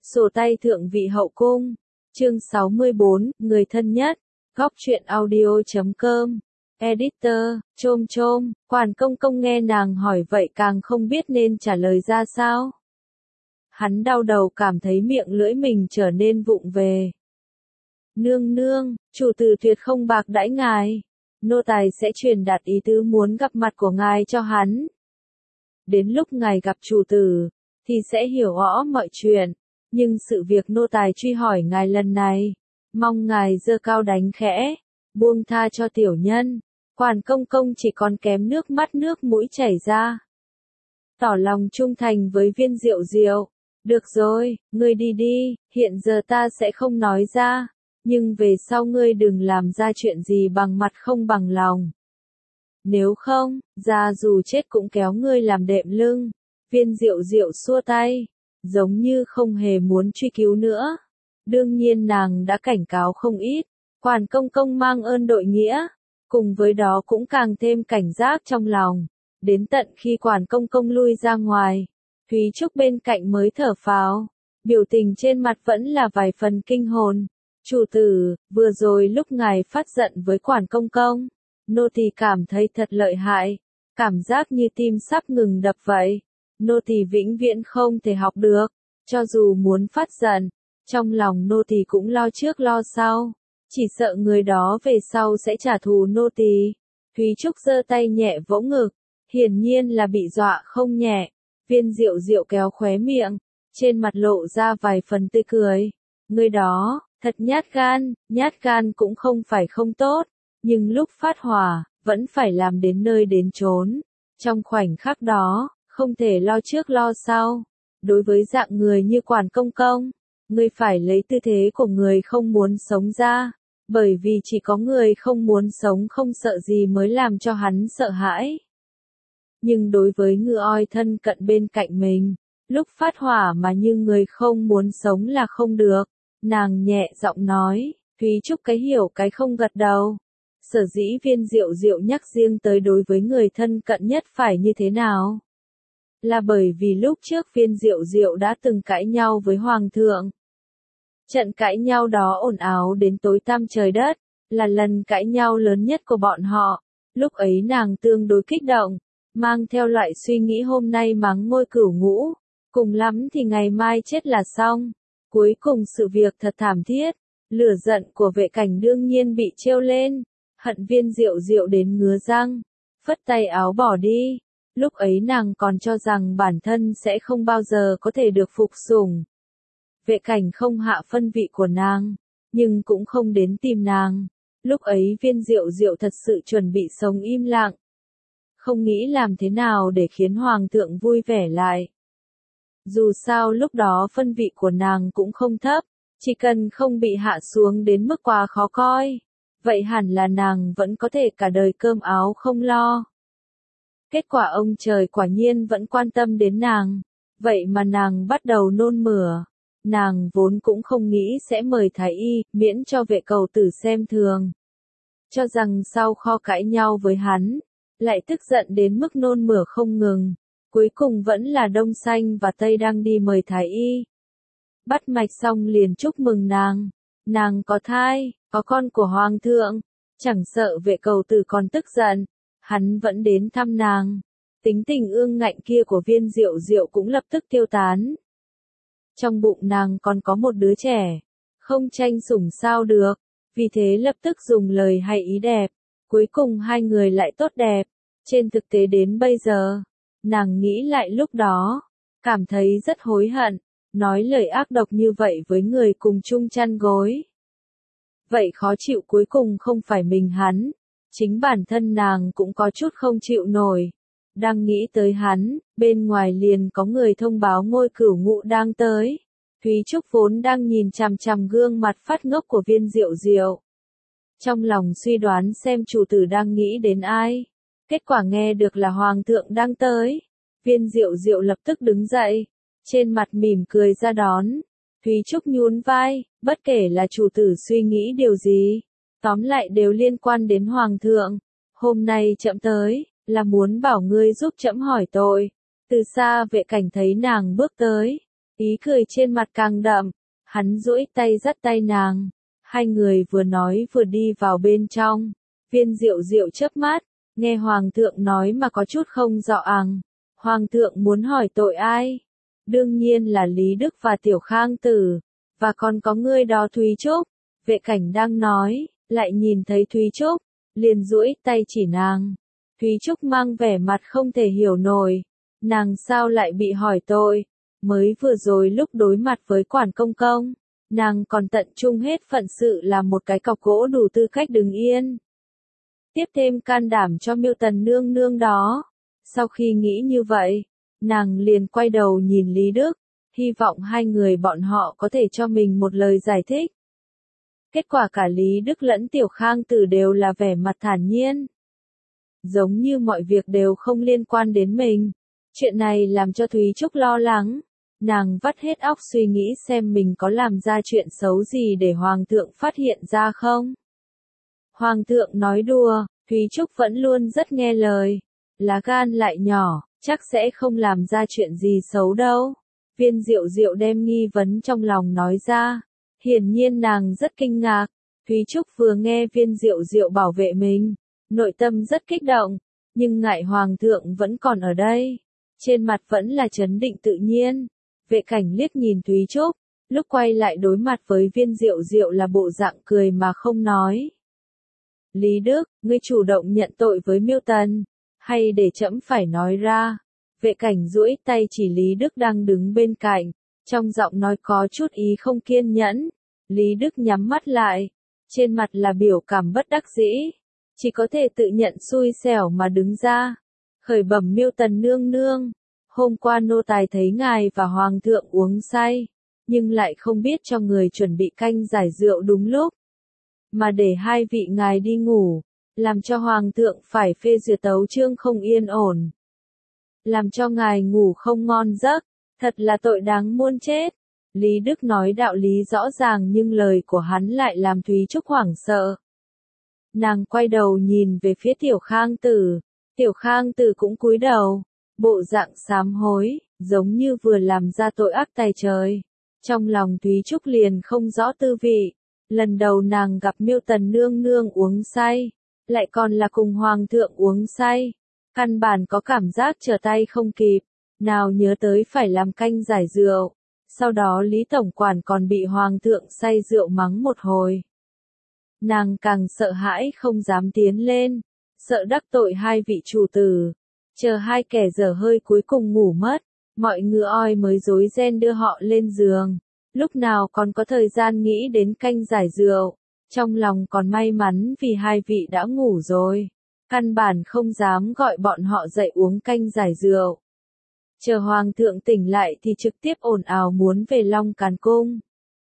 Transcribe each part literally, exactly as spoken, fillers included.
Sổ tay thượng vị hậu cung. Chương sáu mươi bốn, người thân nhất. Góc truyện audio chấm com. Editor, chôm chôm, Quản Công Công nghe nàng hỏi vậy càng không biết nên trả lời ra sao. Hắn đau đầu cảm thấy miệng lưỡi mình trở nên vụng về. Nương nương, chủ tử tuyệt không bạc đãi ngài. Nô tài sẽ truyền đạt ý tứ muốn gặp mặt của ngài cho hắn. Đến lúc ngài gặp chủ tử, thì sẽ hiểu rõ mọi chuyện. Nhưng sự việc nô tài truy hỏi ngài lần này, mong ngài giơ cao đánh khẽ, buông tha cho tiểu nhân. Quản Công Công chỉ còn kém nước mắt nước mũi chảy ra. Tỏ lòng trung thành với Viên Diệu Diệu. Được rồi, ngươi đi đi, hiện giờ ta sẽ không nói ra. Nhưng về sau ngươi đừng làm ra chuyện gì bằng mặt không bằng lòng. Nếu không, ra dù chết cũng kéo ngươi làm đệm lưng. Viên Diệu Diệu xua tay, giống như không hề muốn truy cứu nữa. Đương nhiên nàng đã cảnh cáo không ít. Quản Công Công mang ơn đội nghĩa, cùng với đó cũng càng thêm cảnh giác trong lòng. Đến tận khi Quản Công Công lui ra ngoài, Thúy Trúc bên cạnh mới thở phào. Biểu tình trên mặt vẫn là vài phần kinh hồn. Chủ tử, vừa rồi lúc ngài phát giận với Quản Công Công, nô tỳ cảm thấy thật lợi hại, cảm giác như tim sắp ngừng đập vậy. Nô tỳ vĩnh viễn không thể học được, cho dù muốn phát giận, trong lòng nô tỳ cũng lo trước lo sau, chỉ sợ người đó về sau sẽ trả thù nô tỳ. Thúy Trúc giơ tay nhẹ vỗ ngực, hiển nhiên là bị dọa không nhẹ. Viên Diệu Diệu kéo khóe miệng, trên mặt lộ ra vài phần tươi cười. Người đó, thật nhát gan, nhát gan cũng không phải không tốt, nhưng lúc phát hỏa, vẫn phải làm đến nơi đến chốn. Trong khoảnh khắc đó, không thể lo trước lo sau. Đối với dạng người như Quản Công Công, ngươi phải lấy tư thế của người không muốn sống ra, bởi vì chỉ có người không muốn sống không sợ gì mới làm cho hắn sợ hãi. Nhưng đối với ngư oi thân cận bên cạnh mình, lúc phát hỏa mà như người không muốn sống là không được. Nàng nhẹ giọng nói, Thúy Trúc cái hiểu cái không gật đầu. Sở dĩ Viên Diệu Diệu nhắc riêng tới đối với người thân cận nhất phải như thế nào? Là bởi vì lúc trước Viên Diệu Diệu đã từng cãi nhau với Hoàng thượng. Trận cãi nhau đó ồn ào đến tối tăm trời đất, là lần cãi nhau lớn nhất của bọn họ. Lúc ấy nàng tương đối kích động, mang theo loại suy nghĩ hôm nay mắng ngôi cửu ngũ, cùng lắm thì ngày mai chết là xong. Cuối cùng sự việc thật thảm thiết, lửa giận của Vệ Cảnh đương nhiên bị trêu lên, hận Viên Diệu Diệu đến ngứa răng, phất tay áo bỏ đi. Lúc ấy nàng còn cho rằng bản thân sẽ không bao giờ có thể được phục sủng. Vệ Cảnh không hạ phân vị của nàng, nhưng cũng không đến tìm nàng. Lúc ấy Viên Diệu Diệu thật sự chuẩn bị sống im lặng, không nghĩ làm thế nào để khiến Hoàng thượng vui vẻ lại. Dù sao lúc đó phân vị của nàng cũng không thấp, chỉ cần không bị hạ xuống đến mức quá khó coi, vậy hẳn là nàng vẫn có thể cả đời cơm áo không lo. Kết quả ông trời quả nhiên vẫn quan tâm đến nàng, vậy mà nàng bắt đầu nôn mửa. Nàng vốn cũng không nghĩ sẽ mời thái y, miễn cho Vệ Cầu Tử xem thường. Cho rằng sau kho cãi nhau với hắn, lại tức giận đến mức nôn mửa không ngừng. Cuối cùng vẫn là Đông Xanh và Tây đang đi mời thái y. Bắt mạch xong liền chúc mừng nàng. Nàng có thai, có con của Hoàng thượng. Chẳng sợ Vệ Cầu Tử còn tức giận, hắn vẫn đến thăm nàng. Tính tình ương ngạnh kia của Viên Diệu Diệu cũng lập tức tiêu tán. Trong bụng nàng còn có một đứa trẻ, không tranh sủng sao được, vì thế lập tức dùng lời hay ý đẹp. Cuối cùng hai người lại tốt đẹp. Trên thực tế đến bây giờ, nàng nghĩ lại lúc đó, cảm thấy rất hối hận, nói lời ác độc như vậy với người cùng chung chăn gối. Vậy khó chịu cuối cùng không phải mình hắn, chính bản thân nàng cũng có chút không chịu nổi. Đang nghĩ tới hắn, bên ngoài liền có người thông báo ngôi cửu ngũ đang tới. Thúy Trúc vốn đang nhìn chằm chằm gương mặt phát ngốc của Viên Diệu Diệu, trong lòng suy đoán xem chủ tử đang nghĩ đến ai. Kết quả nghe được là Hoàng thượng đang tới. Viên Diệu Diệu lập tức đứng dậy, trên mặt mỉm cười ra đón. Thúy Trúc nhún vai, bất kể là chủ tử suy nghĩ điều gì, tóm lại đều liên quan đến Hoàng thượng. Hôm nay trẫm tới, là muốn bảo ngươi giúp trẫm hỏi tội. Từ xa Vệ Cảnh thấy nàng bước tới, ý cười trên mặt càng đậm, hắn duỗi tay dắt tay nàng, hai người vừa nói vừa đi vào bên trong, Viên Diệu Diệu chớp mắt, nghe Hoàng thượng nói mà có chút không rõ ằng, Hoàng thượng muốn hỏi tội ai? Đương nhiên là Lý Đức và Tiểu Khang Tử, và còn có ngươi đó Thúy Trúc, Vệ Cảnh đang nói, lại nhìn thấy Thúy Trúc, liền duỗi tay chỉ nàng. Thúy Trúc mang vẻ mặt không thể hiểu nổi, nàng sao lại bị hỏi tội, mới vừa rồi lúc đối mặt với Quản Công Công, nàng còn tận trung hết phận sự là một cái cọc gỗ đủ tư cách đứng yên. Tiếp thêm can đảm cho Miêu Tần nương nương đó. Sau khi nghĩ như vậy, nàng liền quay đầu nhìn Lý Đức, hy vọng hai người bọn họ có thể cho mình một lời giải thích. Kết quả cả Lý Đức lẫn Tiểu Khang Tử đều là vẻ mặt thản nhiên. Giống như mọi việc đều không liên quan đến mình. Chuyện này làm cho Thúy Trúc lo lắng. Nàng vắt hết óc suy nghĩ xem mình có làm ra chuyện xấu gì để Hoàng thượng phát hiện ra không. Hoàng thượng nói đùa, Thúy Trúc vẫn luôn rất nghe lời. Lá gan lại nhỏ, chắc sẽ không làm ra chuyện gì xấu đâu. Viên Diệu Diệu đem nghi vấn trong lòng nói ra. Hiển nhiên nàng rất kinh ngạc. Thúy Trúc vừa nghe Viên Diệu Diệu bảo vệ mình, nội tâm rất kích động, nhưng ngại Hoàng thượng vẫn còn ở đây. Trên mặt vẫn là trấn định tự nhiên. Vệ Cảnh liếc nhìn Thúy Trúc, lúc quay lại đối mặt với Viên Diệu Diệu là bộ dạng cười mà không nói. Lý Đức, ngươi chủ động nhận tội với Miêu Tần, hay để trẫm phải nói ra? Vệ Cảnh duỗi tay chỉ Lý Đức đang đứng bên cạnh, trong giọng nói có chút ý không kiên nhẫn. Lý Đức nhắm mắt lại, trên mặt là biểu cảm bất đắc dĩ, chỉ có thể tự nhận xui xẻo mà đứng ra. Khởi bẩm Miêu Tần nương nương, hôm qua nô tài thấy ngài và Hoàng thượng uống say, nhưng lại không biết cho người chuẩn bị canh giải rượu đúng lúc, mà để hai vị ngài đi ngủ, làm cho Hoàng thượng phải phê duyệt tấu chương không yên ổn. Làm cho ngài ngủ không ngon giấc, thật là tội đáng muôn chết. Lý Đức nói đạo lý rõ ràng nhưng lời của hắn lại làm Thúy Trúc hoảng sợ. Nàng quay đầu nhìn về phía Tiểu Khang Tử, Tiểu Khang Tử cũng cúi đầu, bộ dạng sám hối, giống như vừa làm ra tội ác tày trời. Trong lòng Thúy Trúc liền không rõ tư vị, lần đầu nàng gặp Miêu Tần nương nương uống say, lại còn là cùng Hoàng thượng uống say, căn bản có cảm giác trở tay không kịp, nào nhớ tới phải làm canh giải rượu, sau đó Lý Tổng Quản còn bị Hoàng thượng say rượu mắng một hồi. Nàng càng sợ hãi không dám tiến lên, sợ đắc tội hai vị chủ tử, chờ hai kẻ dở hơi cuối cùng ngủ mất, mọi ngựa oi mới rối ren đưa họ lên giường, lúc nào còn có thời gian nghĩ đến canh giải rượu, trong lòng còn may mắn vì hai vị đã ngủ rồi, căn bản không dám gọi bọn họ dậy uống canh giải rượu. Chờ Hoàng thượng tỉnh lại thì trực tiếp ồn ào muốn về Long Càn Cung.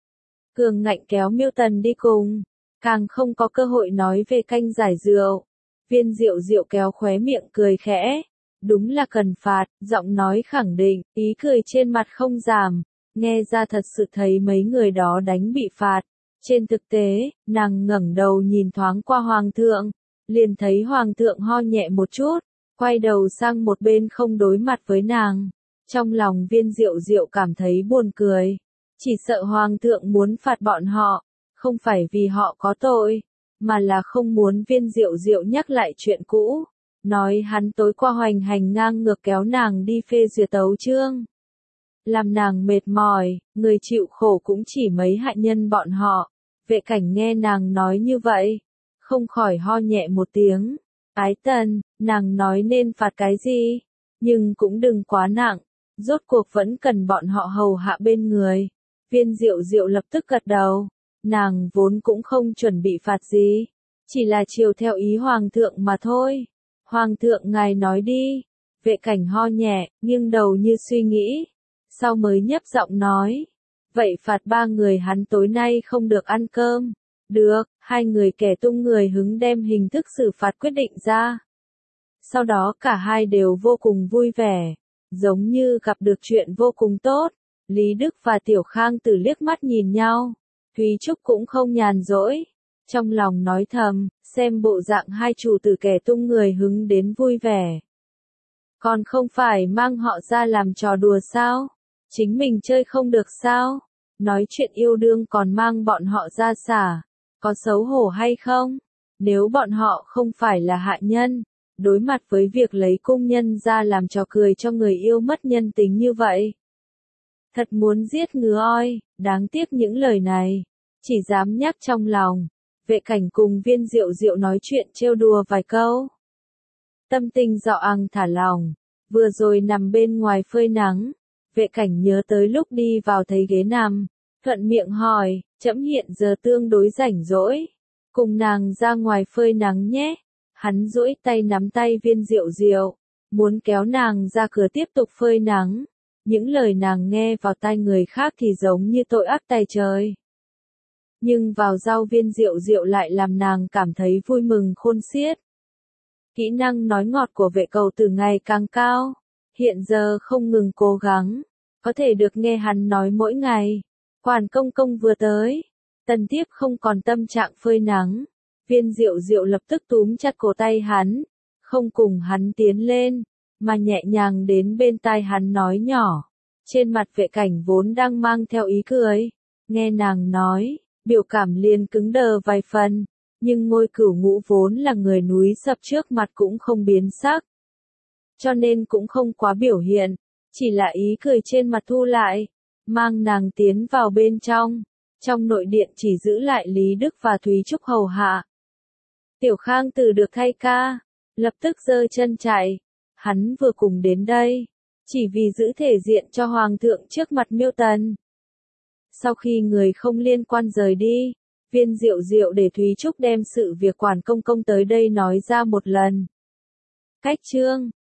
Cường ngạnh kéo Miêu Tần đi cùng, càng không có cơ hội nói về canh giải rượu. Viên Diệu Diệu kéo khóe miệng cười khẽ, đúng là cần phạt, giọng nói khẳng định, ý cười trên mặt không giảm, nghe ra thật sự thấy mấy người đó đánh bị phạt. Trên thực tế, nàng ngẩng đầu nhìn thoáng qua Hoàng thượng, liền thấy Hoàng thượng ho nhẹ một chút, quay đầu sang một bên không đối mặt với nàng. Trong lòng Viên Diệu Diệu cảm thấy buồn cười, chỉ sợ Hoàng thượng muốn phạt bọn họ, không phải vì họ có tội, mà là không muốn Viên Diệu Diệu nhắc lại chuyện cũ, nói hắn tối qua hoành hành ngang ngược kéo nàng đi phê duyệt tấu chương. Làm nàng mệt mỏi, người chịu khổ cũng chỉ mấy hạ nhân bọn họ. Vệ Cảnh nghe nàng nói như vậy, không khỏi ho nhẹ một tiếng. Ái Tần, nàng nói nên phạt cái gì, nhưng cũng đừng quá nặng, rốt cuộc vẫn cần bọn họ hầu hạ bên người. Viên Diệu Diệu lập tức gật đầu, nàng vốn cũng không chuẩn bị phạt gì, chỉ là chiều theo ý Hoàng thượng mà thôi. Hoàng thượng ngài nói đi. Vệ Cảnh ho nhẹ, nghiêng đầu như suy nghĩ, sau mới nhấp giọng nói, vậy phạt ba người hắn tối nay không được ăn cơm. Được, hai người kẻ tung người hứng đem hình thức xử phạt quyết định ra. Sau đó cả hai đều vô cùng vui vẻ, giống như gặp được chuyện vô cùng tốt. Lý Đức và Tiểu Khang Tử liếc mắt nhìn nhau, Thúy Trúc cũng không nhàn rỗi, trong lòng nói thầm, xem bộ dạng hai chủ tử kẻ tung người hứng đến vui vẻ. Còn không phải mang họ ra làm trò đùa sao? Chính mình chơi không được sao? Nói chuyện yêu đương còn mang bọn họ ra xả, có xấu hổ hay không? Nếu bọn họ không phải là hạ nhân, đối mặt với việc lấy cung nhân ra làm trò cười cho người yêu mất nhân tính như vậy. Thật muốn giết ngứa oi, đáng tiếc những lời này, chỉ dám nhắc trong lòng. Vệ Cảnh cùng Viên Diệu Diệu nói chuyện trêu đùa vài câu. Tâm tình dọ ằng thả lỏng, vừa rồi nằm bên ngoài phơi nắng, Vệ Cảnh nhớ tới lúc đi vào thấy ghế nằm, thuận miệng hỏi, trẫm hiện giờ tương đối rảnh rỗi, cùng nàng ra ngoài phơi nắng nhé. Hắn duỗi tay nắm tay Viên Diệu Diệu, muốn kéo nàng ra cửa tiếp tục phơi nắng. Những lời nàng nghe vào tai người khác thì giống như tội ác tày trời. Nhưng vào giao Viên Diệu Diệu lại làm nàng cảm thấy vui mừng khôn xiết. Kỹ năng nói ngọt của Vệ Cầu Tử ngày càng cao, hiện giờ không ngừng cố gắng, có thể được nghe hắn nói mỗi ngày. Quản công công vừa tới, Tần Thiếp không còn tâm trạng phơi nắng. Viên Diệu Diệu lập tức túm chặt cổ tay hắn, không cùng hắn tiến lên, mà nhẹ nhàng đến bên tai hắn nói nhỏ. Trên mặt Vệ Cảnh vốn đang mang theo ý cười, nghe nàng nói, biểu cảm liền cứng đờ vài phần, nhưng Ngôi Cửu Ngũ vốn là người núi sập trước mặt cũng không biến sắc. Cho nên cũng không quá biểu hiện, chỉ là ý cười trên mặt thu lại, mang nàng tiến vào bên trong. Trong nội điện chỉ giữ lại Lý Đức và Thúy Trúc hầu hạ. Tiểu Khang Tử được thay ca, lập tức giơ chân chạy, hắn vừa cùng đến đây, chỉ vì giữ thể diện cho Hoàng thượng trước mặt Miêu Tần. Sau khi người không liên quan rời đi, Viên Diệu Diệu để Thúy Trúc đem sự việc Quản công công tới đây nói ra một lần. Cách chương